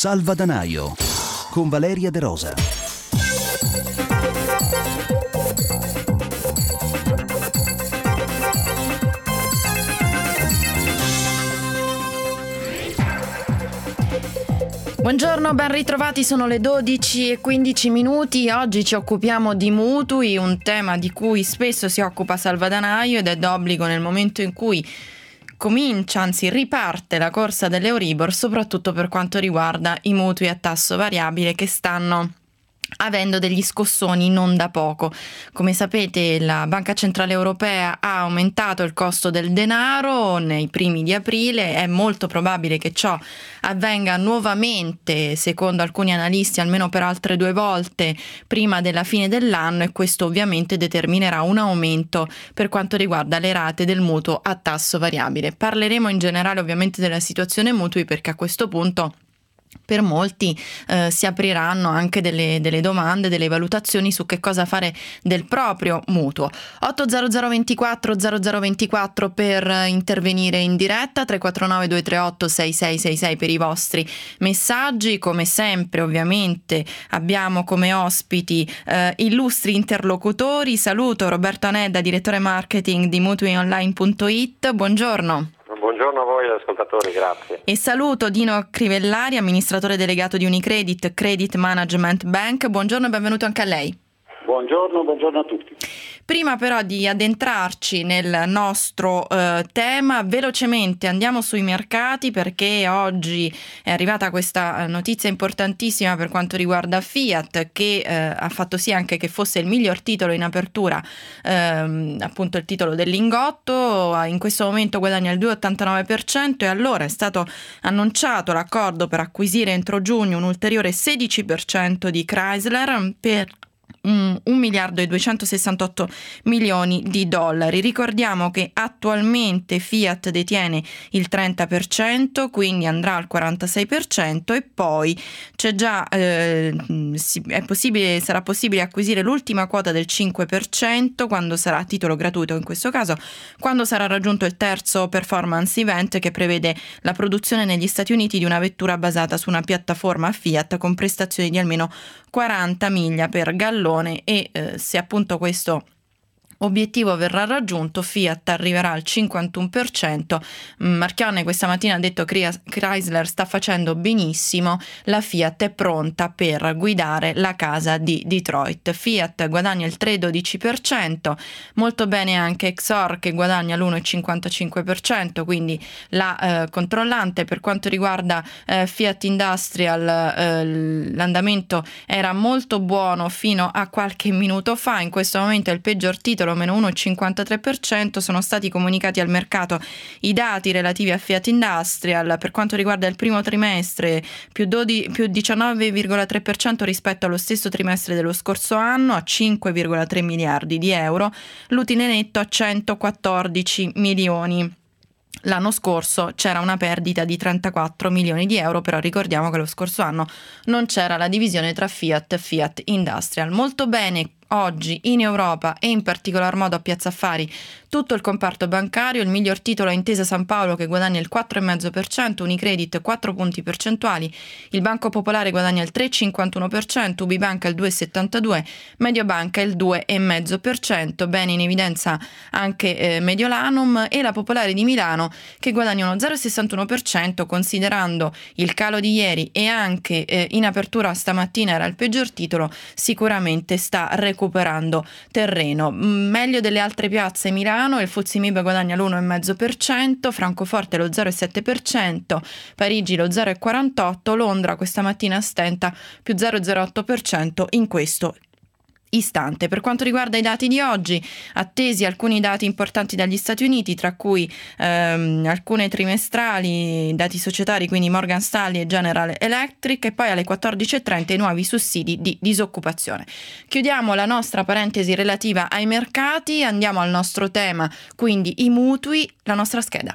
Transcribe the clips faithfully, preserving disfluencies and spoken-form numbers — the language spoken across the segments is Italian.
Salvadanaio con Valeria De Rosa. Buongiorno, ben ritrovati, sono le dodici e quindici minuti. Oggi ci occupiamo di mutui, un tema di cui spesso si occupa Salvadanaio ed è d'obbligo nel momento in cui comincia, anzi riparte la corsa dell'Euribor, soprattutto per quanto riguarda i mutui a tasso variabile che stanno avendo degli scossoni non da poco. Come sapete, la Banca Centrale Europea ha aumentato il costo del denaro nei primi di aprile. È molto probabile che ciò avvenga nuovamente, secondo alcuni analisti, almeno per altre due volte prima della fine dell'anno, e questo ovviamente determinerà un aumento per quanto riguarda le rate del mutuo a tasso variabile. Parleremo in generale ovviamente della situazione mutui, perché a questo punto per molti eh, si apriranno anche delle, delle domande, delle valutazioni su che cosa fare del proprio mutuo. otto zero zero ventiquattro zero zero ventiquattro per intervenire in diretta, tre quattro nove due tre otto sei sei sei sei per i vostri messaggi. Come sempre ovviamente abbiamo come ospiti eh, illustri interlocutori. Saluto Roberto Anedda, direttore marketing di mutui online punto it. Buongiorno. Buongiorno a voi ascoltatori, grazie. E saluto Dino Crivellari, amministratore delegato di Unicredit Credit Management Bank. Buongiorno e benvenuto anche a lei. Buongiorno, buongiorno a tutti. Prima però di addentrarci nel nostro eh, tema, velocemente andiamo sui mercati, perché oggi è arrivata questa notizia importantissima per quanto riguarda Fiat, che eh, ha fatto sì anche che fosse il miglior titolo in apertura, ehm, appunto il titolo del Lingotto. In questo momento guadagna il due virgola ottantanove per cento, e allora è stato annunciato l'accordo per acquisire entro giugno un ulteriore sedici per cento di Chrysler per un miliardo e duecentosessantotto milioni di dollari. Ricordiamo che attualmente Fiat detiene il trenta per cento, quindi andrà al quarantasei per cento, e poi c'è già eh, è possibile, sarà possibile acquisire l'ultima quota del cinque per cento quando sarà a titolo gratuito, in questo caso quando sarà raggiunto il terzo performance event, che prevede la produzione negli Stati Uniti di una vettura basata su una piattaforma Fiat con prestazioni di almeno quaranta miglia per gallone. E eh, se appunto questo obiettivo verrà raggiunto, Fiat arriverà al cinquantuno per cento. Marchionne questa mattina ha detto che Chrysler sta facendo benissimo, la Fiat è pronta per guidare la casa di Detroit. Fiat guadagna il tre virgola dodici per cento, molto bene anche Exor, che guadagna l'uno virgola cinquantacinque per cento, quindi la eh, controllante. Per quanto riguarda eh, Fiat Industrial, eh, l'andamento era molto buono fino a qualche minuto fa. In questo momento è il peggior titolo, meno uno virgola cinquantatré per cento. Sono stati comunicati al mercato i dati relativi a Fiat Industrial. Per quanto riguarda il primo trimestre, più, dodici, più diciannove virgola tre per cento rispetto allo stesso trimestre dello scorso anno, a cinque virgola tre miliardi di euro, l'utile netto a centoquattordici milioni. L'anno scorso c'era una perdita di trentaquattro milioni di euro, però ricordiamo che lo scorso anno non c'era la divisione tra Fiat e Fiat Industrial. Molto bene oggi in Europa, e in particolar modo a Piazza Affari, tutto il comparto bancario. Il miglior titolo è Intesa Sanpaolo, che guadagna il quattro virgola cinque per cento, Unicredit quattro punti percentuali, il Banco Popolare guadagna il tre virgola cinquantuno per cento, Ubibanca il due virgola settantadue per cento, Mediobanca il due virgola cinque per cento. Bene in evidenza anche eh, Mediolanum e la Popolare di Milano, che guadagna uno zero virgola sessantuno per cento, considerando il calo di ieri e anche eh, in apertura stamattina era il peggior titolo, sicuramente sta recuperando recuperando terreno. Meglio delle altre piazze Milano, il F T S E M I B guadagna l'uno virgola cinque per cento, Francoforte lo zero virgola sette per cento, Parigi lo zero virgola quarantotto per cento, Londra questa mattina stenta più zero virgola zero otto per cento in questo istante. Per quanto riguarda i dati di oggi, attesi alcuni dati importanti dagli Stati Uniti, tra cui ehm, alcune trimestrali, dati societari, quindi Morgan Stanley e General Electric, e poi alle quattordici e trenta i nuovi sussidi di disoccupazione. Chiudiamo la nostra parentesi relativa ai mercati, andiamo al nostro tema, quindi i mutui, la nostra scheda.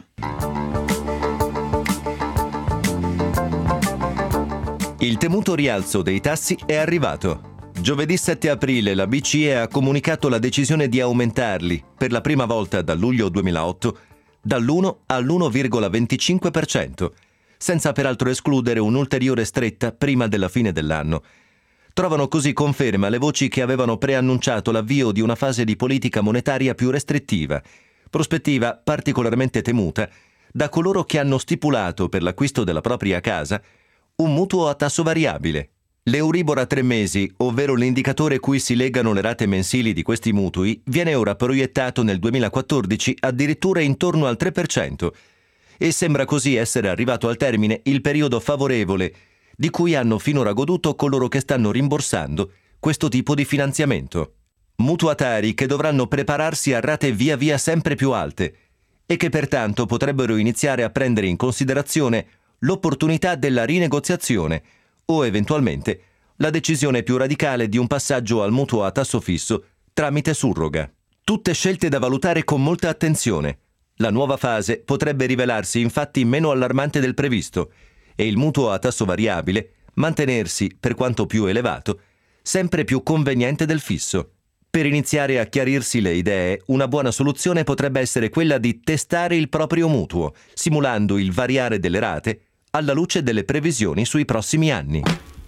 Il temuto rialzo dei tassi è arrivato. Giovedì sette aprile la B C E ha comunicato la decisione di aumentarli, per la prima volta da luglio duemilaotto, dall'uno all'uno virgola venticinque per cento. senza peraltro escludere un'ulteriore stretta prima della fine dell'anno. Trovano così conferma le voci che avevano preannunciato l'avvio di una fase di politica monetaria più restrittiva, prospettiva particolarmente temuta da coloro che hanno stipulato per l'acquisto della propria casa un mutuo a tasso variabile. L'Euribor a tre mesi, ovvero l'indicatore cui si legano le rate mensili di questi mutui, viene ora proiettato nel duemilaquattordici addirittura intorno al tre per cento e sembra così essere arrivato al termine il periodo favorevole di cui hanno finora goduto coloro che stanno rimborsando questo tipo di finanziamento. Mutuatari che dovranno prepararsi a rate via via sempre più alte e che pertanto potrebbero iniziare a prendere in considerazione l'opportunità della rinegoziazione o eventualmente la decisione più radicale di un passaggio al mutuo a tasso fisso tramite surroga. Tutte scelte da valutare con molta attenzione. La nuova fase potrebbe rivelarsi infatti meno allarmante del previsto e il mutuo a tasso variabile mantenersi, per quanto più elevato, sempre più conveniente del fisso. Per iniziare a chiarirsi le idee, una buona soluzione potrebbe essere quella di testare il proprio mutuo, simulando il variare delle rate alla luce delle previsioni sui prossimi anni.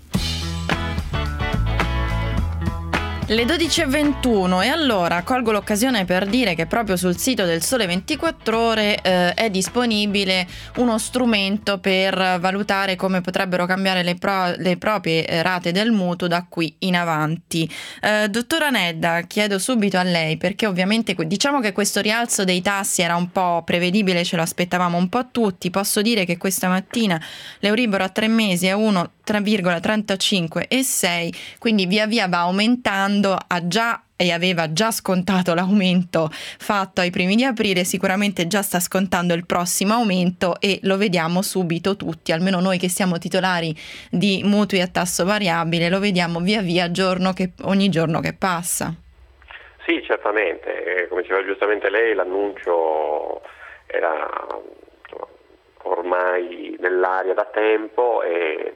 Le dodici e ventuno e allora colgo l'occasione per dire che proprio sul sito del Sole ventiquattro Ore eh, è disponibile uno strumento per valutare come potrebbero cambiare le, pro- le proprie rate del mutuo da qui in avanti. Eh, dottora Nedda, chiedo subito a lei, perché ovviamente diciamo che questo rialzo dei tassi era un po' prevedibile, ce lo aspettavamo un po' tutti. Posso dire che questa mattina l'Euribor a tre mesi è uno virgola trentacinque e sei, quindi via via va aumentando, ha già e aveva già scontato l'aumento fatto ai primi di aprile, sicuramente già sta scontando il prossimo aumento e lo vediamo subito tutti, almeno noi che siamo titolari di mutui a tasso variabile, lo vediamo via via giorno che, ogni giorno che passa. Sì, certamente, come diceva giustamente lei, l'annuncio era ormai nell'aria da tempo e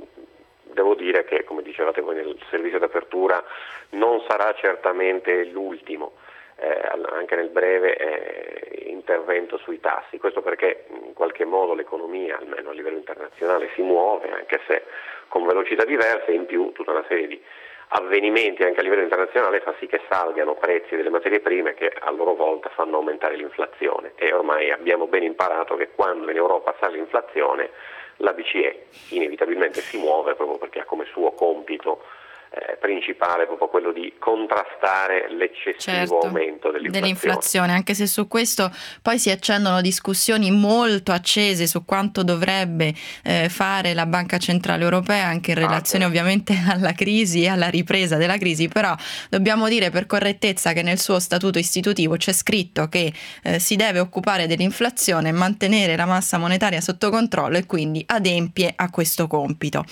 devo dire che, come dicevate voi nel servizio d'apertura, non sarà certamente l'ultimo, eh, anche nel breve eh, intervento sui tassi. Questo perché in qualche modo l'economia, almeno a livello internazionale, si muove, anche se con velocità diverse, e in più tutta una serie di avvenimenti anche a livello internazionale fa sì che salgano prezzi delle materie prime che a loro volta fanno aumentare l'inflazione e ormai abbiamo ben imparato che quando in Europa sale l'inflazione la B C E inevitabilmente si muove proprio perché ha come suo compito eh, principale proprio quello di contrastare l'eccessivo certo, aumento dell'inflazione. dell'inflazione, anche se su questo poi si accendono discussioni molto accese su quanto dovrebbe eh, fare la Banca Centrale Europea anche in relazione ah, sì. ovviamente alla crisi e alla ripresa della crisi, però dobbiamo dire per correttezza che nel suo statuto istitutivo c'è scritto che eh, si deve occupare dell'inflazione e mantenere la massa monetaria sotto controllo e quindi adempie a questo compito.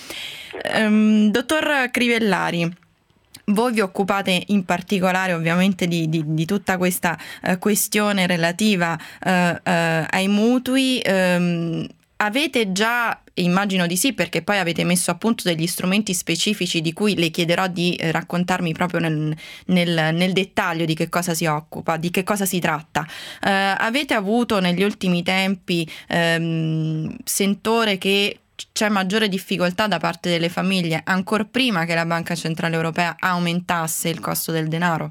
Ehm, dottor Crivellari, voi vi occupate in particolare ovviamente di, di, di tutta questa uh, questione relativa uh, uh, ai mutui. Um, avete già, immagino di sì, perché poi avete messo a punto degli strumenti specifici di cui le chiederò di eh, raccontarmi proprio nel, nel, nel dettaglio di che cosa si occupa, di che cosa si tratta. Uh, avete avuto negli ultimi tempi um, sentore che c'è maggiore difficoltà da parte delle famiglie, ancor prima che la Banca Centrale Europea aumentasse il costo del denaro?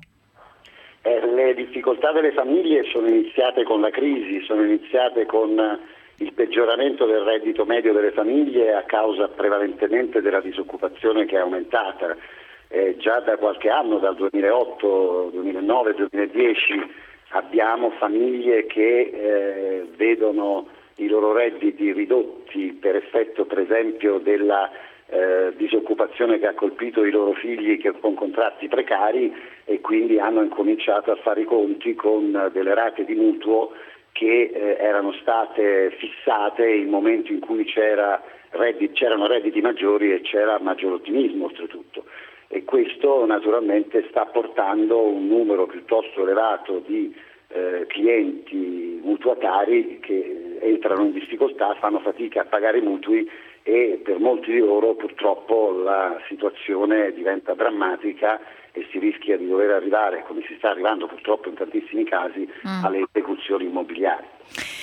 Eh, le difficoltà delle famiglie sono iniziate con la crisi, sono iniziate con il peggioramento del reddito medio delle famiglie a causa prevalentemente della disoccupazione che è aumentata. Eh, già da qualche anno, dal duemilaotto, duemilanove, duemiladieci, abbiamo famiglie che eh, vedono i loro redditi ridotti per effetto per esempio della eh, disoccupazione che ha colpito i loro figli che, con contratti precari e quindi hanno incominciato a fare i conti con delle rate di mutuo che eh, erano state fissate in momenti in cui c'era redditi, c'erano redditi maggiori e c'era maggior ottimismo oltretutto. E questo naturalmente sta portando un numero piuttosto elevato di eh, clienti mutuatari che entrano in difficoltà, fanno fatica a pagare i mutui e per molti di loro purtroppo la situazione diventa drammatica e si rischia di dover arrivare, come si sta arrivando purtroppo in tantissimi casi, mm. alle esecuzioni immobiliari.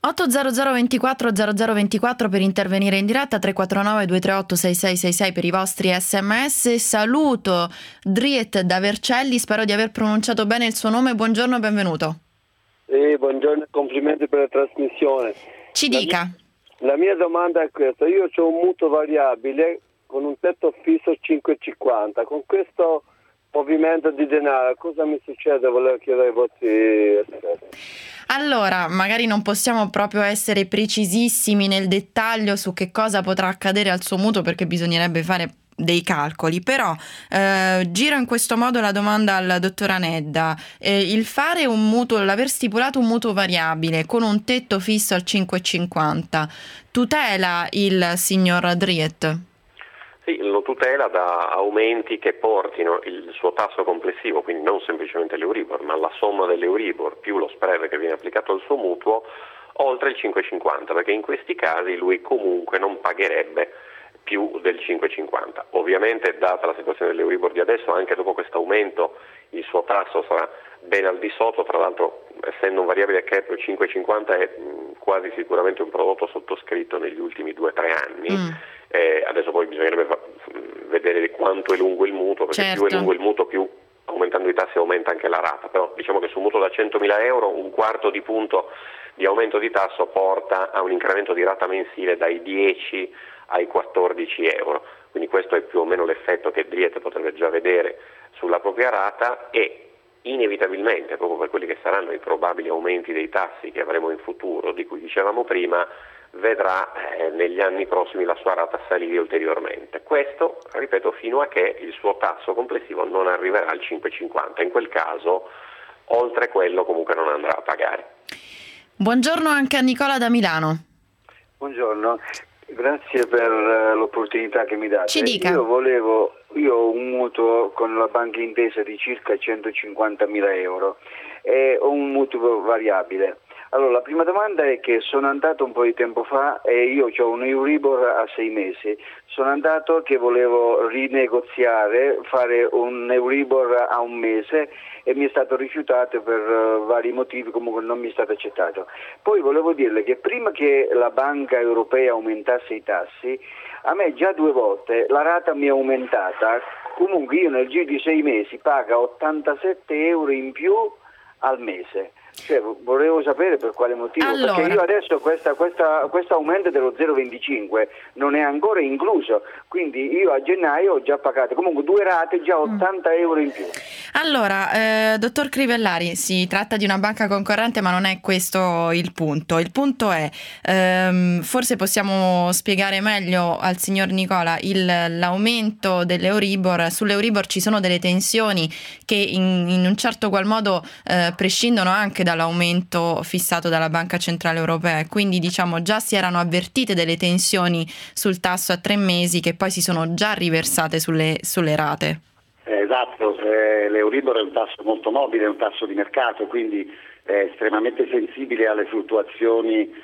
otto zero zero ventiquattro zero zero ventiquattro per intervenire in diretta, tre quattro nove due tre otto sei sei sei sei per i vostri sms. Saluto Driet da Vercelli, spero di aver pronunciato bene il suo nome. Buongiorno e benvenuto. Sì, buongiorno e complimenti per la trasmissione. Ci la dica. Mia, la mia domanda è questa: io ho un mutuo variabile con un tetto fisso cinque virgola cinquanta, con questo movimento di denaro cosa mi succede? Volevo chiedere ai vostri esperti. Allora, magari non possiamo proprio essere precisissimi nel dettaglio su che cosa potrà accadere al suo mutuo, perché bisognerebbe fare dei calcoli, però eh, giro in questo modo la domanda al dottor Anedda. Eh, il fare un mutuo, l'aver stipulato un mutuo variabile con un tetto fisso al cinque virgola cinquanta tutela il signor Driet? Sì, lo tutela da aumenti che portino il suo tasso complessivo, quindi non semplicemente l'Euribor, ma la somma dell'Euribor più lo spread che viene applicato al suo mutuo, oltre il cinque virgola cinquanta, perché in questi casi lui comunque non pagherebbe più del cinque virgola cinquanta. Ovviamente, data la situazione dell'Euribor di adesso, anche dopo questo aumento il suo tasso sarà ben al di sotto. Tra l'altro, essendo un variabile cap, il cinque virgola cinquanta è mh, quasi sicuramente un prodotto sottoscritto negli ultimi due o tre anni. Mm. Eh, adesso poi bisognerebbe fa- vedere quanto è lungo il mutuo, perché certo. più è lungo il mutuo più aumentando i tassi aumenta anche la rata, però diciamo che su un mutuo da centomila euro un quarto di punto di aumento di tasso porta a un incremento di rata mensile dai dieci ai quattordici euro, quindi questo è più o meno l'effetto che Driet potrebbe già vedere sulla propria rata, e inevitabilmente, proprio per quelli che saranno i probabili aumenti dei tassi che avremo in futuro, di cui dicevamo prima, vedrà eh, negli anni prossimi la sua rata salire ulteriormente. Questo, ripeto, fino a che il suo tasso complessivo non arriverà al cinque virgola cinquanta. In quel caso, oltre quello, comunque non andrà a pagare. Buongiorno anche a Nicola da Milano. Buongiorno, grazie per l'opportunità che mi date. Ci dica. Io volevo, io ho un mutuo con la Banca Intesa di circa centocinquantamila euro e ho un mutuo variabile. Allora, la prima domanda è che sono andato un po' di tempo fa e io ho un Euribor a sei mesi. Sono andato che volevo rinegoziare, fare un Euribor a un mese e mi è stato rifiutato per uh, vari motivi, comunque non mi è stato accettato. Poi volevo dirle che prima che la Banca Europea aumentasse i tassi, a me già due volte la rata mi è aumentata, comunque io nel giro di sei mesi pago ottantasette euro in più al mese. Cioè, volevo sapere per quale motivo, allora, perché io adesso questa, questa, questo aumento dello zero virgola venticinque non è ancora incluso, quindi io a gennaio ho già pagato comunque due rate, già ottanta mm. euro in più. Allora, eh, dottor Crivellari, si tratta di una banca concorrente, ma non è questo il punto. Il punto è, ehm, forse possiamo spiegare meglio al signor Nicola, il, l'aumento dell'Euribor. Sull'Euribor ci sono delle tensioni che in, in un certo qual modo eh, prescindono anche dall'aumento fissato dalla Banca Centrale Europea, e quindi diciamo già si erano avvertite delle tensioni sul tasso a tre mesi che poi si sono già riversate sulle, sulle rate. Eh, esatto, eh, l'Euribor è un tasso molto mobile, è un tasso di mercato, quindi è estremamente sensibile alle fluttuazioni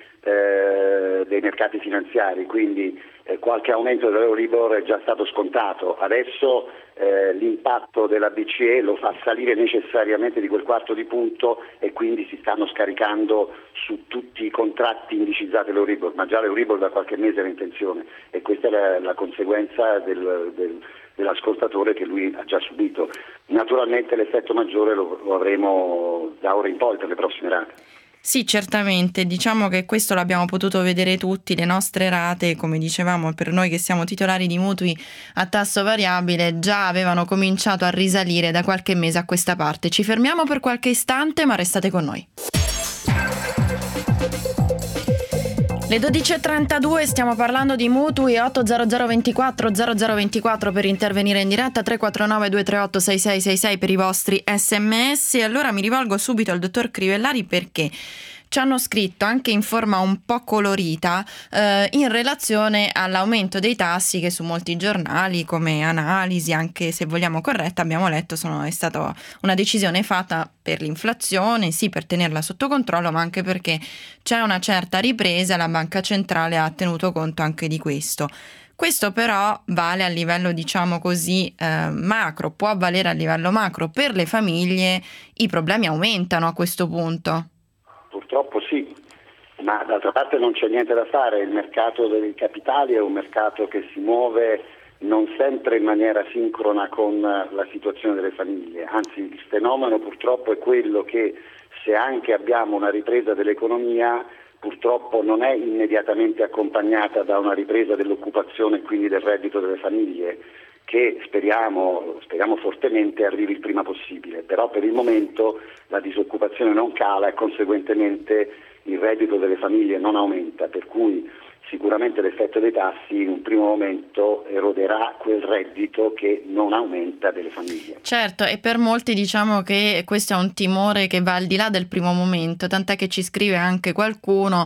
eh, dei mercati finanziari, quindi eh, qualche aumento dell'Euribor è già stato scontato. Adesso eh, l'impatto della B C E lo fa salire necessariamente di quel quarto di punto e quindi si stanno scaricando su tutti i contratti indicizzati l'Euribor, ma già l'Euribor da qualche mese era in tensione e questa è la, la conseguenza del, del, dell'ascoltatore che lui ha già subito. Naturalmente l'effetto maggiore lo, lo avremo da ora in poi per le prossime rate. Sì, certamente, diciamo che questo l'abbiamo potuto vedere tutti, le nostre rate, come dicevamo, per noi che siamo titolari di mutui a tasso variabile, già avevano cominciato a risalire da qualche mese a questa parte. Ci fermiamo per qualche istante, ma restate con noi. Le dodici e trentadue, stiamo parlando di mutui. Otto zero zero ventiquattro zero zero ventiquattro per intervenire in diretta, tre quattro nove due tre otto sei sei sei sei per i vostri sms. E allora mi rivolgo subito al dottor Crivellari, perché ci hanno scritto anche in forma un po' colorita eh, in relazione all'aumento dei tassi che su molti giornali, come analisi, anche se vogliamo corretta, abbiamo letto sono, è stata una decisione fatta per l'inflazione, sì, per tenerla sotto controllo, ma anche perché c'è una certa ripresa e la Banca Centrale ha tenuto conto anche di questo. Questo però vale a livello, diciamo così, eh, macro, può valere a livello macro. Per le famiglie i problemi aumentano a questo punto. Purtroppo sì, ma d'altra parte non c'è niente da fare, il mercato dei capitali è un mercato che si muove non sempre in maniera sincrona con la situazione delle famiglie, anzi il fenomeno purtroppo è quello che se anche abbiamo una ripresa dell'economia purtroppo non è immediatamente accompagnata da una ripresa dell'occupazione e quindi del reddito delle famiglie, che speriamo, speriamo fortemente arrivi il prima possibile, però per il momento la disoccupazione non cala e conseguentemente il reddito delle famiglie non aumenta, per cui sicuramente l'effetto dei tassi in un primo momento eroderà quel reddito che non aumenta delle famiglie. Certo, e per molti diciamo che questo è un timore che va al di là del primo momento, tant'è che ci scrive anche qualcuno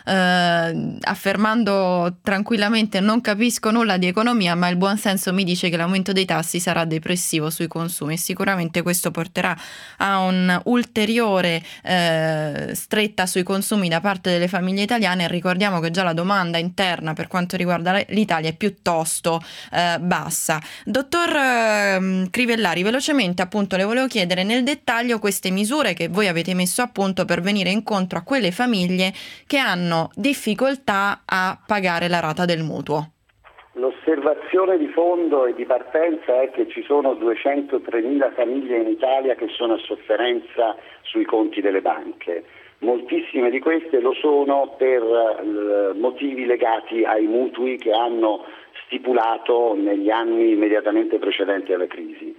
eh, affermando tranquillamente: non capisco nulla di economia, ma il buon senso mi dice che l'aumento dei tassi sarà depressivo sui consumi, e sicuramente questo porterà a un ulteriore eh, stretta sui consumi da parte delle famiglie italiane. Ricordiamo che già la domanda interna per quanto riguarda l'Italia è piuttosto eh, bassa. Dottor eh, Crivellari, velocemente appunto le volevo chiedere nel dettaglio queste misure che voi avete messo a punto per venire incontro a quelle famiglie che hanno difficoltà a pagare la rata del mutuo. L'osservazione di fondo e di partenza è che ci sono duecentotremila famiglie in Italia che sono a sofferenza sui conti delle banche. Moltissime di queste lo sono per eh, motivi legati ai mutui che hanno stipulato negli anni immediatamente precedenti alla crisi.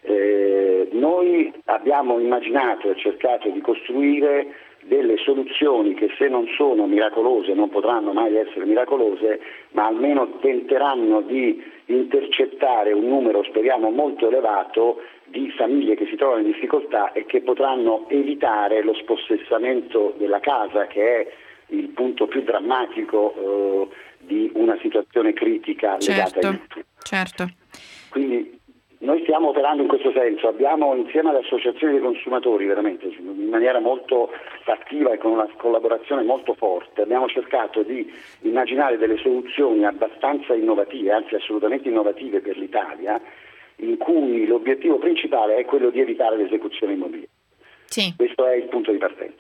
Eh, noi abbiamo immaginato e cercato di costruire delle soluzioni che, se non sono miracolose, non potranno mai essere miracolose, ma almeno tenteranno di intercettare un numero, speriamo, molto elevato di famiglie che si trovano in difficoltà e che potranno evitare lo spossessamento della casa, che è il punto più drammatico eh, di una situazione critica legata certo, ai mutui. Certo. Quindi noi stiamo operando in questo senso, abbiamo insieme alle associazioni dei consumatori veramente in maniera molto attiva e con una collaborazione molto forte, abbiamo cercato di immaginare delle soluzioni abbastanza innovative, anzi assolutamente innovative per l'Italia, in cui l'obiettivo principale è quello di evitare l'esecuzione immobiliare. Sì. Questo è il punto di partenza.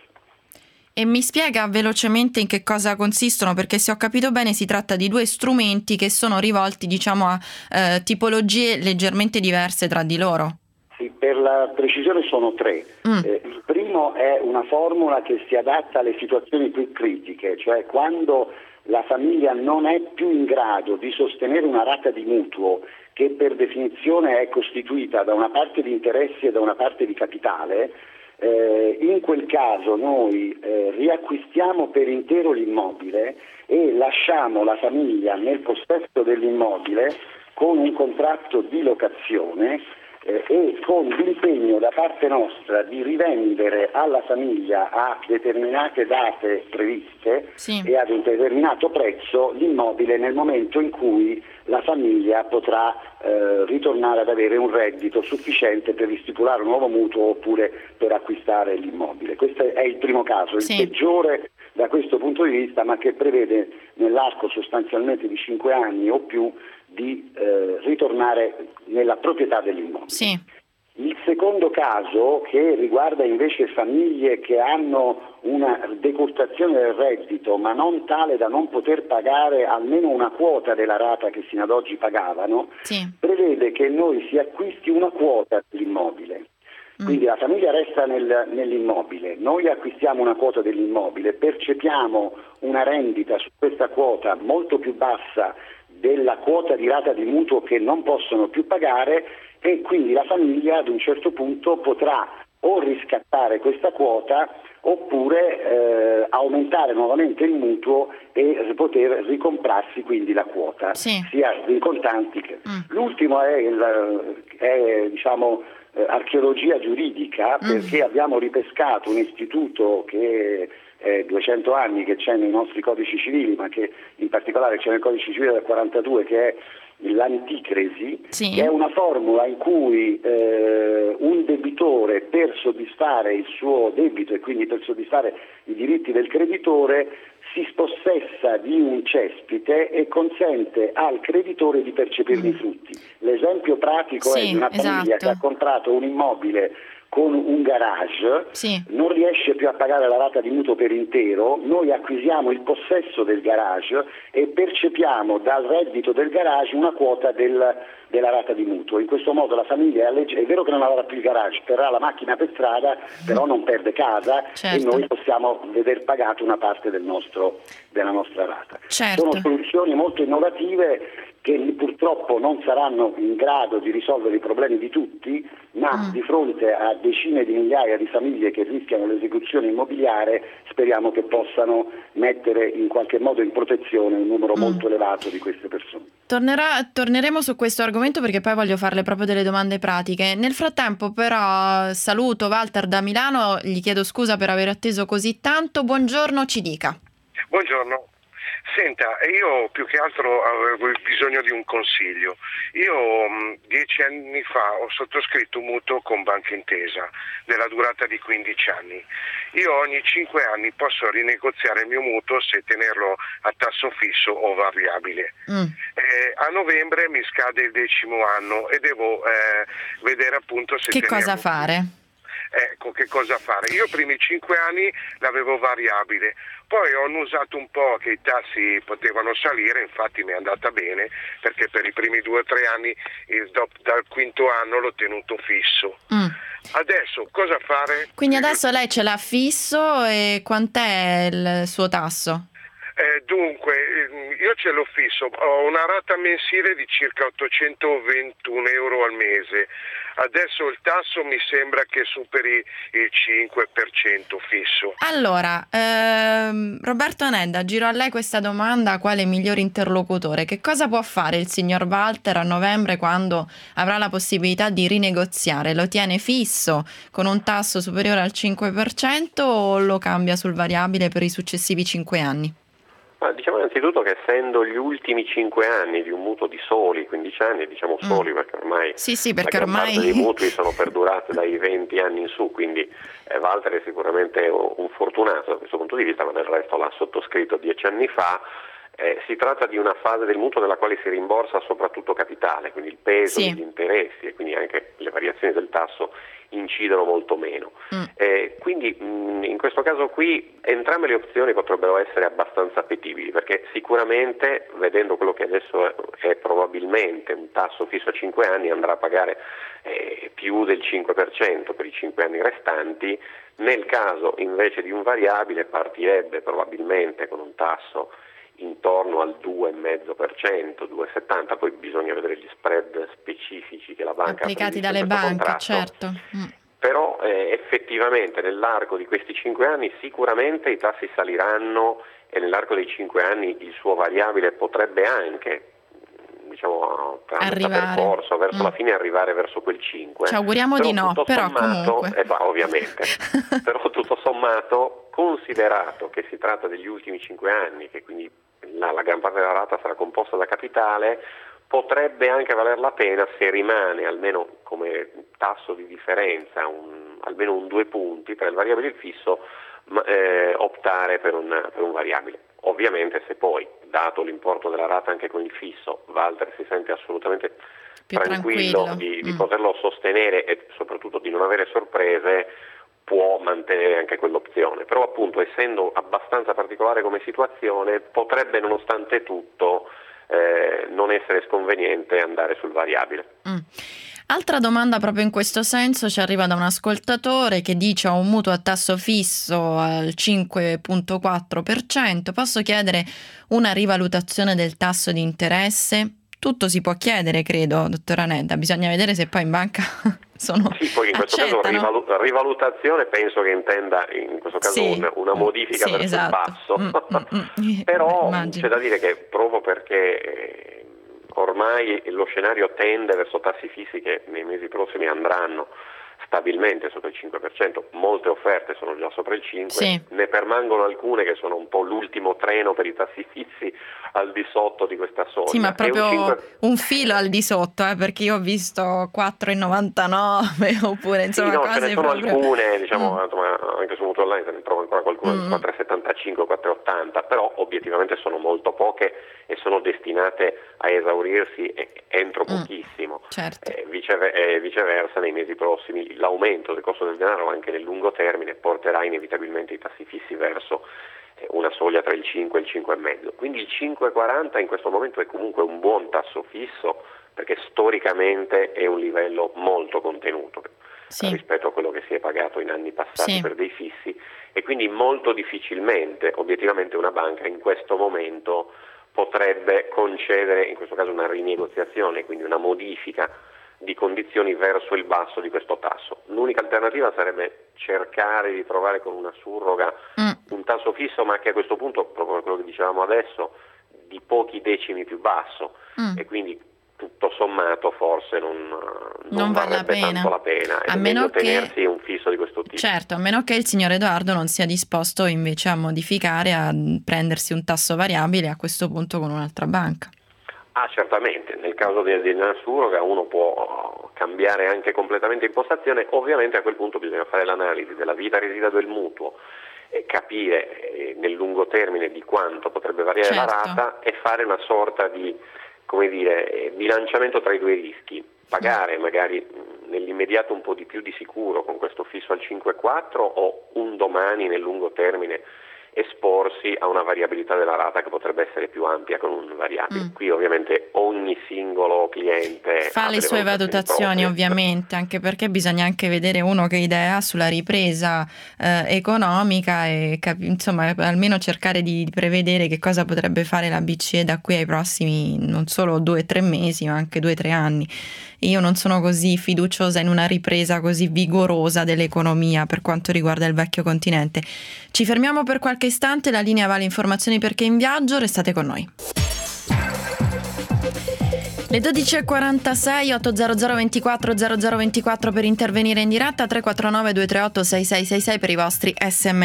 E mi spiega velocemente in che cosa consistono, perché se ho capito bene si tratta di due strumenti che sono rivolti, diciamo, a eh, tipologie leggermente diverse tra di loro. Sì, per la precisione sono tre. Mm. Eh, il primo è una formula che si adatta alle situazioni più critiche, cioè quando la famiglia non è più in grado di sostenere una rata di mutuo che per definizione è costituita da una parte di interessi e da una parte di capitale. Eh, in quel caso noi eh, riacquistiamo per intero l'immobile e lasciamo la famiglia nel possesso dell'immobile con un contratto di locazione eh, e con l'impegno da parte nostra di rivendere alla famiglia a determinate date previste sì. e ad un determinato prezzo l'immobile nel momento in cui la famiglia potrà eh, ritornare ad avere un reddito sufficiente per ristipulare un nuovo mutuo oppure per acquistare l'immobile. Questo è il primo caso, il sì. peggiore da questo punto di vista, ma che prevede nell'arco sostanzialmente di cinque anni o più di eh, ritornare nella proprietà dell'immobile. Sì. Il secondo caso, che riguarda invece famiglie che hanno una decurtazione del reddito ma non tale da non poter pagare almeno una quota della rata che sino ad oggi pagavano, sì. prevede che noi si acquisti una quota dell'immobile. Quindi la famiglia resta nel, nell'immobile, noi acquistiamo una quota dell'immobile, percepiamo una rendita su questa quota molto più bassa della quota di rata di mutuo che non possono più pagare, e quindi la famiglia ad un certo punto potrà o riscattare questa quota oppure eh, aumentare nuovamente il mutuo e poter ricomprarsi quindi la quota, sì. sia in contanti che... Mm. L'ultimo è, il, è diciamo eh, archeologia giuridica, mm. perché abbiamo ripescato un istituto che è duecento anni che c'è nei nostri codici civili, ma che in particolare c'è nel codice civile del quarantadue, che è l'anticresi, sì. che è una formula in cui eh, un debitore, per soddisfare il suo debito e quindi per soddisfare i diritti del creditore, si spossessa di un cespite e consente al creditore di percepirne i frutti. L'esempio pratico sì, è di una famiglia esatto. che ha comprato un immobile con un garage, sì. non riesce più a pagare la rata di mutuo per intero, noi acquisiamo il possesso del garage e percepiamo dal reddito del garage una quota del, della rata di mutuo. In questo modo la famiglia è, allegger- è vero che non avrà più il garage, terrà la macchina per strada, però non perde casa, certo. e noi possiamo veder pagato una parte del nostro, della nostra rata. Certo. Sono soluzioni molto innovative che purtroppo non saranno in grado di risolvere i problemi di tutti, ma mm. di fronte a decine di migliaia di famiglie che rischiano l'esecuzione immobiliare speriamo che possano mettere in qualche modo in protezione un numero mm. molto elevato di queste persone. Tornerà, torneremo su questo argomento perché poi voglio farle proprio delle domande pratiche. Nel frattempo però saluto Walter da Milano, gli chiedo scusa per aver atteso così tanto. Buongiorno, ci dica. Buongiorno. Senta, io più che altro avevo bisogno di un consiglio. Io mh, dieci anni fa ho sottoscritto un mutuo con Banca Intesa della durata di quindici anni. Io ogni cinque anni posso rinegoziare il mio mutuo se tenerlo a tasso fisso o variabile. Mm. Eh, a novembre mi scade il decimo anno e devo eh, vedere appunto se che cosa fare. Ecco, che cosa fare? Io i primi cinque anni l'avevo variabile, poi ho usato un po' che i tassi potevano salire, infatti mi è andata bene, perché per i primi due o tre anni, il, dal quinto anno l'ho tenuto fisso. Mm. Adesso cosa fare? Quindi adesso lei ce l'ha fisso e quant'è il suo tasso? Eh, dunque, io ce l'ho fisso, ho una rata mensile di circa ottocentoventuno euro al mese, adesso il tasso mi sembra che superi il cinque per cento fisso. Allora, ehm, Roberto Anedda, giro a lei questa domanda: quale miglior interlocutore? Che cosa può fare il signor Walter a novembre quando avrà la possibilità di rinegoziare? Lo tiene fisso con un tasso superiore al cinque per cento o lo cambia sul variabile per i successivi cinque anni? Ma diciamo innanzitutto che essendo gli ultimi cinque anni di un mutuo di soli quindici anni, diciamo soli mm. perché ormai, sì, sì, perché la gran ormai... parte dei mutui sono perdurati dai venti anni in su, quindi eh, Walter è sicuramente un fortunato da questo punto di vista, ma del resto l'ha sottoscritto dieci anni fa. Eh, si tratta di una fase del mutuo nella quale si rimborsa soprattutto capitale, quindi il peso sì. degli interessi e quindi anche le variazioni del tasso incidono molto meno. Mm. Eh, quindi mh, in questo caso qui entrambe le opzioni potrebbero essere abbastanza appetibili, perché sicuramente, vedendo quello che adesso è, è probabilmente un tasso fisso a cinque anni, andrà a pagare eh, più del cinque per cento per i cinque anni restanti. Nel caso invece di un variabile partirebbe probabilmente con un tasso intorno al due virgola cinque per cento, due virgola settanta, poi bisogna vedere gli spread specifici che la banca applicati dalle banche, contratto. certo. Mm. Però eh, effettivamente nell'arco di questi cinque anni sicuramente i tassi saliranno e nell'arco dei cinque anni il suo variabile potrebbe anche, diciamo, tramite percorso verso mm. la fine arrivare verso quel cinque. Ci auguriamo però di no, però sommato, comunque. Eh, bah, ovviamente, però tutto sommato, considerato che si tratta degli ultimi cinque anni, che quindi la, la gran parte della rata sarà composta da capitale, potrebbe anche valer la pena, se rimane almeno come tasso di differenza un, almeno un due punti tra il variabile e il fisso, ma, eh, optare per un, per un variabile. Ovviamente se poi, dato l'importo della rata anche con il fisso, Walter si sente assolutamente più tranquillo, tranquillo. Di, di mm. poterlo sostenere e soprattutto di non avere sorprese, può mantenere anche quell'opzione. Però appunto, essendo abbastanza particolare come situazione, potrebbe nonostante tutto eh, non essere sconveniente andare sul variabile. Mm. Altra domanda proprio in questo senso ci arriva da un ascoltatore che dice: ho un mutuo a tasso fisso al cinque virgola quattro per cento, posso chiedere una rivalutazione del tasso di interesse? Tutto si può chiedere, credo, dottora Anedda, bisogna vedere se poi in banca sono sì, poi in questo accettano. caso rivalu- rivalutazione penso che intenda in questo caso sì. una, una modifica sì, verso esatto. il basso, mm, mm, mm. però Immagino. c'è da dire che proprio perché eh, ormai lo scenario tende verso tassi fissi che nei mesi prossimi andranno stabilmente sopra il cinque per cento, molte offerte sono già sopra il cinque per cento, sì. Ne permangono alcune che sono un po' l'ultimo treno per i tassi fissi al di sotto di questa soglia. Sì, ma proprio un, cinque... un filo al di sotto, eh, perché io ho visto quattro virgola novantanove oppure insomma sì, no, cose ce ne sono proprio... alcune, diciamo, mm. insomma, anche su Mutual Online se ne trova ancora qualcuno mm. di quattro virgola settantacinque, quattro virgola ottanta, però obiettivamente sono molto poche e sono destinate a esaurirsi entro pochissimo. Mm. Certo. Eh, vicever- eh, viceversa nei mesi prossimi quindi l'aumento del costo del denaro anche nel lungo termine porterà inevitabilmente i tassi fissi verso una soglia tra il cinque e il cinque virgola cinque. Quindi il cinque virgola quaranta in questo momento è comunque un buon tasso fisso, perché storicamente è un livello molto contenuto, sì, rispetto a quello che si è pagato in anni passati, sì, per dei fissi, e quindi molto difficilmente obiettivamente una banca in questo momento potrebbe concedere in questo caso una rinegoziazione, quindi una modifica di condizioni verso il basso di questo tasso. L'unica alternativa sarebbe cercare di trovare con una surroga mm. un tasso fisso, ma che a questo punto, proprio quello che dicevamo adesso, di pochi decimi più basso, mm. e quindi tutto sommato forse non, non, non vale la pena. tanto la pena, a è meno meglio che tenersi un fisso di questo tipo. Certo, a meno che il signor Edoardo non sia disposto invece a modificare, a prendersi un tasso variabile a questo punto con un'altra banca. Ah, certamente, nel caso di, di una surroga uno può cambiare anche completamente impostazione, ovviamente a quel punto bisogna fare l'analisi della vita residua del mutuo e capire eh, nel lungo termine di quanto potrebbe variare, certo, la rata, e fare una sorta di, come dire, bilanciamento tra i due rischi, pagare magari nell'immediato un po' di più di sicuro con questo fisso al cinque virgola quattro o un domani nel lungo termine esporsi a una variabilità della rata che potrebbe essere più ampia con un variabile. Mm. Qui ovviamente ogni singolo cliente fa le sue valutazioni proprie, ovviamente, anche perché bisogna anche vedere uno che idea ha sulla ripresa eh, economica e cap- insomma almeno cercare di prevedere che cosa potrebbe fare la B C E da qui ai prossimi non solo due o tre mesi ma anche due o tre anni. Io non sono così fiduciosa in una ripresa così vigorosa dell'economia per quanto riguarda il vecchio continente. Ci fermiamo per qualche istante, la linea va alle informazioni perché in viaggio, restate con noi. Le dodici e quarantasei, ottocento ventiquattro zero zero ventiquattro per intervenire in diretta, tre quattro nove due tre otto sei sei sei sei per i vostri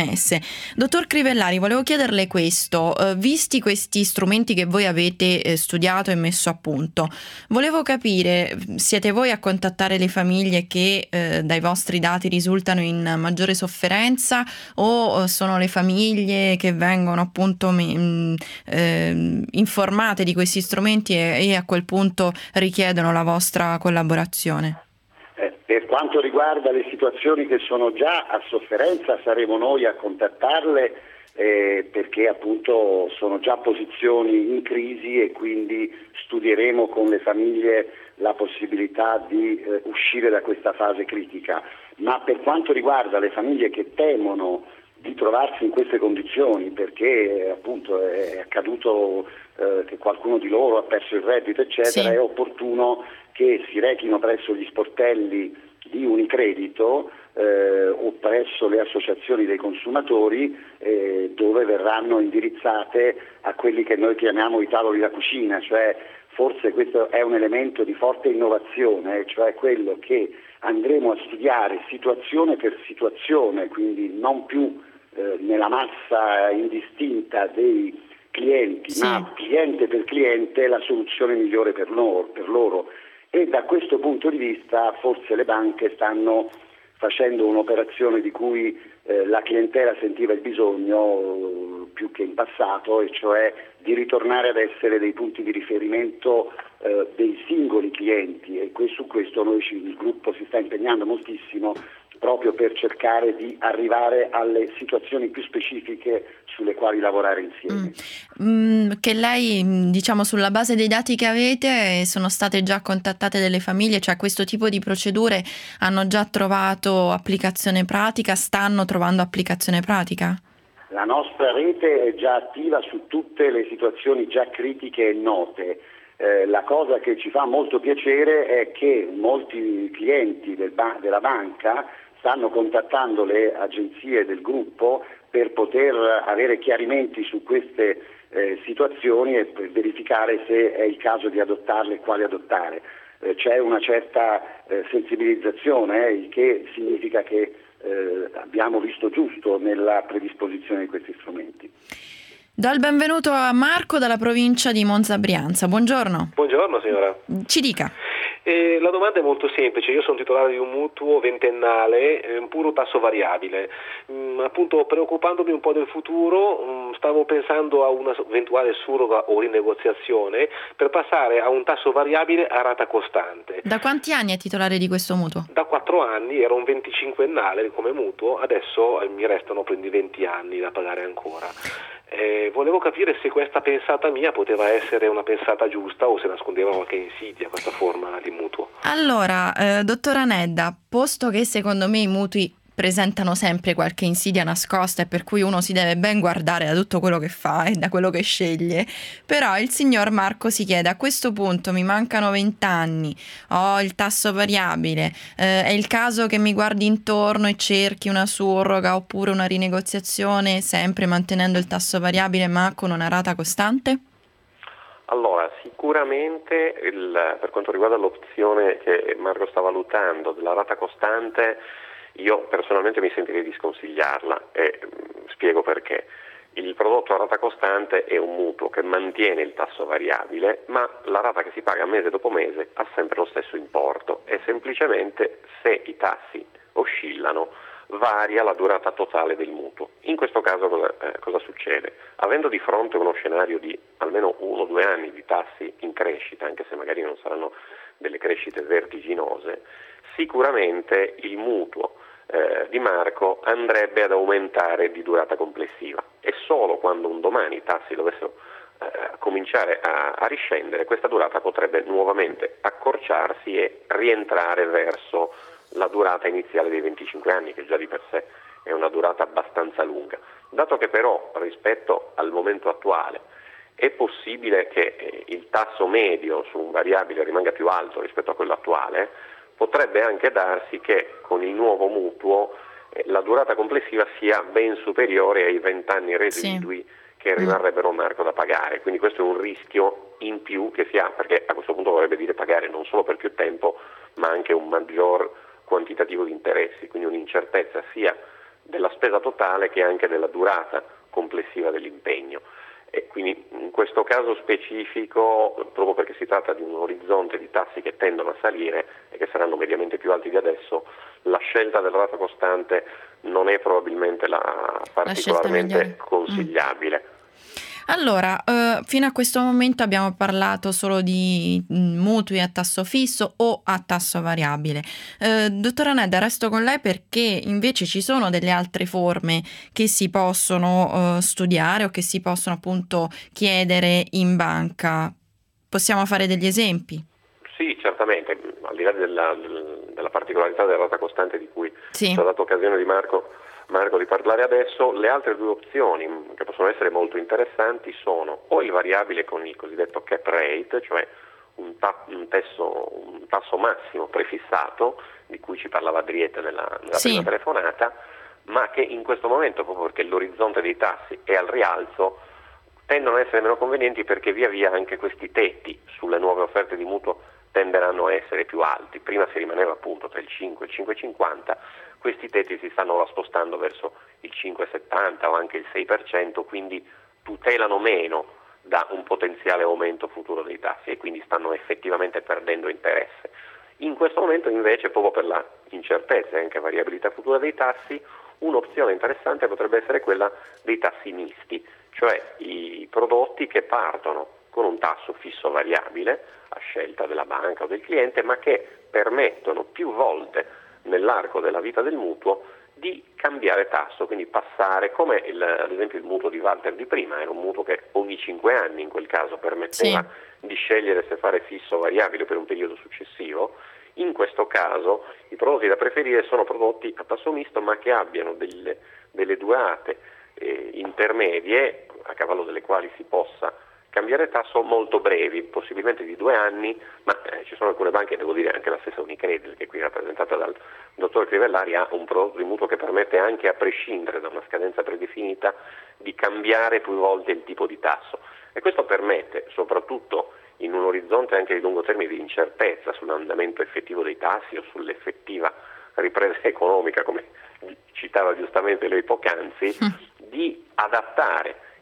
sms. Dottor Crivellari, volevo chiederle questo, eh, visti questi strumenti che voi avete eh, studiato e messo a punto, volevo capire, siete voi a contattare le famiglie che eh, dai vostri dati risultano in maggiore sofferenza o sono le famiglie che vengono appunto mh, eh, informate di questi strumenti e, e a quel punto richiedono la vostra collaborazione? Eh, per quanto riguarda le situazioni che sono già a sofferenza, saremo noi a contattarle eh, perché appunto sono già posizioni in crisi e quindi studieremo con le famiglie la possibilità di eh, uscire da questa fase critica. Ma per quanto riguarda le famiglie che temono di trovarsi in queste condizioni perché appunto è accaduto eh, che qualcuno di loro ha perso il reddito eccetera, sì, è opportuno che si rechino presso gli sportelli di Unicredito eh, o presso le associazioni dei consumatori eh, dove verranno indirizzate a quelli che noi chiamiamo i tavoli da cucina, cioè forse questo è un elemento di forte innovazione, cioè quello che andremo a studiare situazione per situazione, quindi non più eh, nella massa indistinta dei clienti, sì, ma cliente per cliente la soluzione migliore per loro, per loro. E da questo punto di vista forse le banche stanno facendo un'operazione di cui eh, la clientela sentiva il bisogno eh, più che in passato, e cioè di ritornare ad essere dei punti di riferimento eh, dei singoli clienti, e que- su questo noi ci, il gruppo si sta impegnando moltissimo proprio per cercare di arrivare alle situazioni più specifiche sulle quali lavorare insieme. Mm. Mm, che lei, diciamo, sulla base dei dati che avete, sono state già contattate delle famiglie, cioè questo tipo di procedure hanno già trovato applicazione pratica, stanno trovando applicazione pratica? La nostra rete è già attiva su tutte le situazioni già critiche e note. Eh, la cosa che ci fa molto piacere è che molti clienti del ba- della banca stanno contattando le agenzie del gruppo per poter avere chiarimenti su queste eh, situazioni e per verificare se è il caso di adottarle e quali adottare. Eh, c'è una certa eh, sensibilizzazione, eh, il che significa che eh, abbiamo visto giusto nella predisposizione di questi strumenti. Do il benvenuto a Marco dalla provincia di Monza Brianza. Buongiorno. Buongiorno signora. Ci dica. E la domanda è molto semplice, io sono titolare di un mutuo ventennale, eh, un puro tasso variabile, mm, appunto preoccupandomi un po' del futuro, mm, stavo pensando a una eventuale surroga o rinegoziazione per passare a un tasso variabile a rata costante. Da quanti anni è titolare di questo mutuo? Da quattro anni, ero un venticinquennale come mutuo, adesso eh, mi restano prendi venti anni da pagare ancora. Eh, volevo capire se questa pensata mia poteva essere una pensata giusta o se nascondeva qualche insidia questa forma di mutuo. Allora, eh, dottora Nedda, posto che secondo me i mutui presentano sempre qualche insidia nascosta e per cui uno si deve ben guardare da tutto quello che fa e da quello che sceglie, però il signor Marco si chiede: a questo punto mi mancano vent'anni, ho il tasso variabile, eh, è il caso che mi guardi intorno e cerchi una surroga oppure una rinegoziazione sempre mantenendo il tasso variabile ma con una rata costante? Allora, sicuramente il, per quanto riguarda l'opzione che Marco sta valutando della rata costante, io personalmente mi sentirei di sconsigliarla e mh, spiego perché. Il prodotto a rata costante è un mutuo che mantiene il tasso variabile, ma la rata che si paga mese dopo mese ha sempre lo stesso importo e semplicemente se i tassi oscillano varia la durata totale del mutuo. In questo caso cosa, eh, cosa succede? Avendo di fronte uno scenario di almeno uno o due anni di tassi in crescita, anche se magari non saranno delle crescite vertiginose, sicuramente il mutuo eh, di Marco andrebbe ad aumentare di durata complessiva e solo quando un domani i tassi dovessero eh, cominciare a, a riscendere, questa durata potrebbe nuovamente accorciarsi e rientrare verso la durata iniziale dei venticinque anni, che già di per sé è una durata abbastanza lunga. Dato che però rispetto al momento attuale è possibile che eh, il tasso medio su un variabile rimanga più alto rispetto a quello attuale, potrebbe anche darsi che con il nuovo mutuo eh, la durata complessiva sia ben superiore ai venti anni residui sì. che rimarrebbero Marco da pagare. Quindi questo è un rischio in più che si ha, perché a questo punto vorrebbe dire pagare non solo per più tempo, ma anche un maggior quantitativo di interessi, quindi un'incertezza sia della spesa totale che anche della durata complessiva dell'impegno. E quindi in questo caso specifico, proprio perché si tratta di un orizzonte di tassi che tendono a salire e che saranno mediamente più alti di adesso, la scelta della rata costante non è probabilmente la particolarmente la consigliabile. Mm. Allora, eh, fino a questo momento abbiamo parlato solo di mh, mutui a tasso fisso o a tasso variabile. Eh, dottora Nedda, resto con lei perché invece ci sono delle altre forme che si possono eh, studiare o che si possono appunto chiedere in banca. Possiamo fare degli esempi? Sì, certamente, al di là della, della particolarità della rata costante di cui sì. ci ha dato occasione di Marco Marco di parlare adesso, le altre due opzioni che possono essere molto interessanti sono o il variabile con il cosiddetto cap rate, cioè un, ta- un, tesso, un tasso massimo prefissato, di cui ci parlava Adrietta nella, nella sì. prima telefonata, ma che in questo momento, proprio perché l'orizzonte dei tassi è al rialzo, tendono a essere meno convenienti perché via via anche questi tetti sulle nuove offerte di mutuo tenderanno a essere più alti. Prima si rimaneva appunto tra il cinque e il cinque virgola cinquanta, questi tetti si stanno ora spostando verso il cinque virgola settanta o anche il sei per cento, quindi tutelano meno da un potenziale aumento futuro dei tassi e quindi stanno effettivamente perdendo interesse. In questo momento invece, proprio per la incertezza e anche variabilità futura dei tassi, un'opzione interessante potrebbe essere quella dei tassi misti, cioè i prodotti che partono con un tasso fisso variabile a scelta della banca o del cliente, ma che permettono più volte nell'arco della vita del mutuo di cambiare tasso, quindi passare, come il, ad esempio il mutuo di Walter di prima, era un mutuo che ogni cinque anni in quel caso permetteva sì. di scegliere se fare fisso o variabile per un periodo successivo. In questo caso i prodotti da preferire sono prodotti a tasso misto ma che abbiano delle, delle durate eh, intermedie a cavallo delle quali si possa cambiare tasso molto brevi, possibilmente di due anni, ma eh, ci sono alcune banche, devo dire anche la stessa Unicredit, che qui è rappresentata dal dottor Crivellari, ha un prodotto di mutuo che permette anche a prescindere da una scadenza predefinita di cambiare più volte il tipo di tasso e questo permette, soprattutto in un orizzonte anche di lungo termine di incertezza sull'andamento effettivo dei tassi o sull'effettiva ripresa economica, come citava giustamente lei poc'anzi, mm. di adattare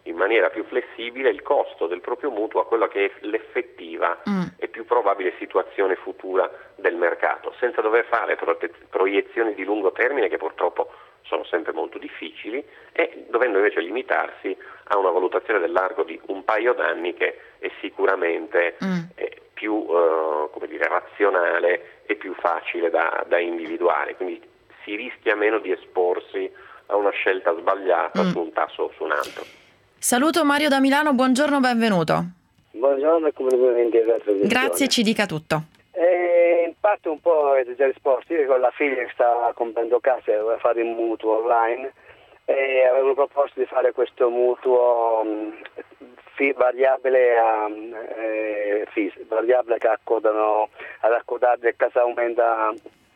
in maniera più flessibile il costo del proprio mutuo a quella che è l'effettiva mm. e più probabile situazione futura del mercato, senza dover fare prote- proiezioni di lungo termine che purtroppo sono sempre molto difficili, e dovendo invece limitarsi a una valutazione dell'arco di un paio d'anni che è sicuramente mm. eh, più eh, come dire, razionale e più facile da, da individuare, quindi si rischia meno di esporsi a una scelta sbagliata mm. su un tasso o su un altro. Saluto Mario da Milano, buongiorno, benvenuto. Buongiorno e complimenti. Grazie, ci dica tutto. Eh, in parte un po' avete già risposto. Io con la figlia che sta comprando casa e voleva fare un mutuo online e avevano proposto di fare questo mutuo mh, fi, variabile a eh, fis, variabile che accodano ad accodare del casa aumenta,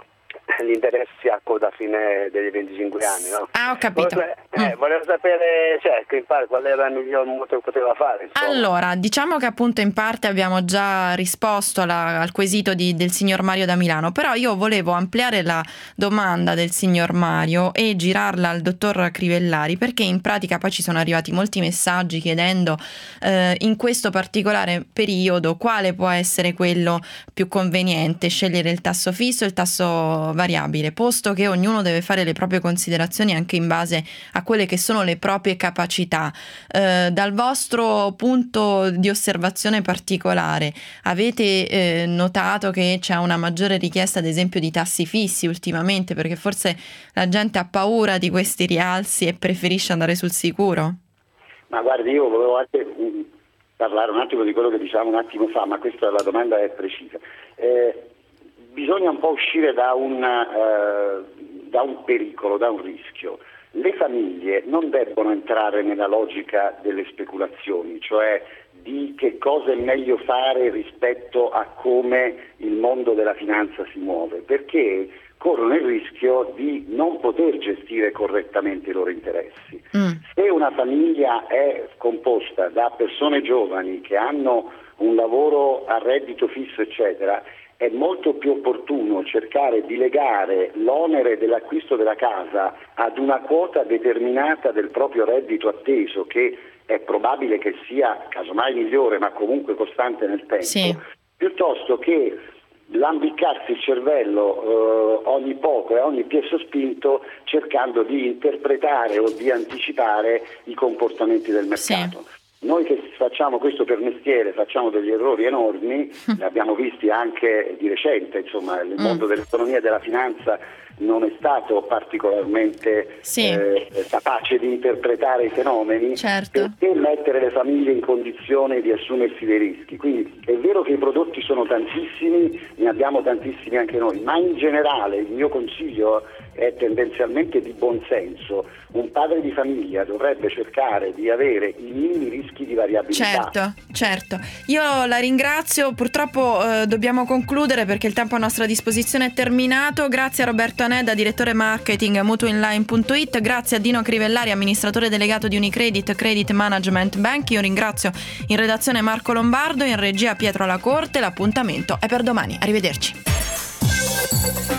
gli interessi si accoda a fine degli venticinque anni, no? Ah, ho capito. Volevo, eh, mm. volevo sapere, cioè, che in parte qual era il miglior mutuo che poteva fare. Insomma. Allora, diciamo che appunto in parte abbiamo già risposto alla, al quesito di, del signor Mario da Milano, però io volevo ampliare la domanda del signor Mario e girarla al dottor Crivellari, perché in pratica poi ci sono arrivati molti messaggi chiedendo eh, in questo particolare periodo quale può essere quello più conveniente, scegliere il tasso fisso e il tasso variabile, posto che ognuno deve fare le proprie considerazioni anche in base a quelle che sono le proprie capacità. Eh, dal vostro punto di osservazione particolare, avete eh, notato che c'è una maggiore richiesta ad esempio di tassi fissi ultimamente, perché forse la gente ha paura di questi rialzi e preferisce andare sul sicuro? Ma guardi, io volevo anche mh, parlare un attimo di quello che dicevamo un attimo fa, ma questa la domanda è precisa. Eh, Bisogna un po' uscire da un, uh, da un pericolo, da un rischio. Le famiglie non debbono entrare nella logica delle speculazioni, cioè di che cosa è meglio fare rispetto a come il mondo della finanza si muove, perché corrono il rischio di non poter gestire correttamente i loro interessi. Mm. Se una famiglia è composta da persone giovani che hanno un lavoro a reddito fisso, eccetera, è molto più opportuno cercare di legare l'onere dell'acquisto della casa ad una quota determinata del proprio reddito atteso, che è probabile che sia casomai migliore ma comunque costante nel tempo, sì. piuttosto che lambiccarsi il cervello eh, ogni poco e ogni piè sospinto cercando di interpretare o di anticipare i comportamenti del mercato. Sì. Noi che facciamo questo per mestiere facciamo degli errori enormi, li abbiamo visti anche di recente, insomma il mondo mm. dell'economia e della finanza non è stato particolarmente sì. eh, capace di interpretare i fenomeni, certo. perché mettere le famiglie in condizione di assumersi dei rischi. Quindi è vero che i prodotti sono tantissimi, ne abbiamo tantissimi anche noi, ma in generale il mio consiglio è tendenzialmente di buon senso. Un padre di famiglia dovrebbe cercare di avere i minimi rischi di variabilità. Certo, certo. Io la ringrazio, purtroppo eh, dobbiamo concludere perché il tempo a nostra disposizione è terminato. Grazie a Roberto Anedda, direttore marketing mutuoinline punto it, grazie a Dino Crivellari, amministratore delegato di Unicredit Credit Management Bank. Io ringrazio in redazione Marco Lombardo, in regia Pietro Lacorte. L'appuntamento è per domani. Arrivederci.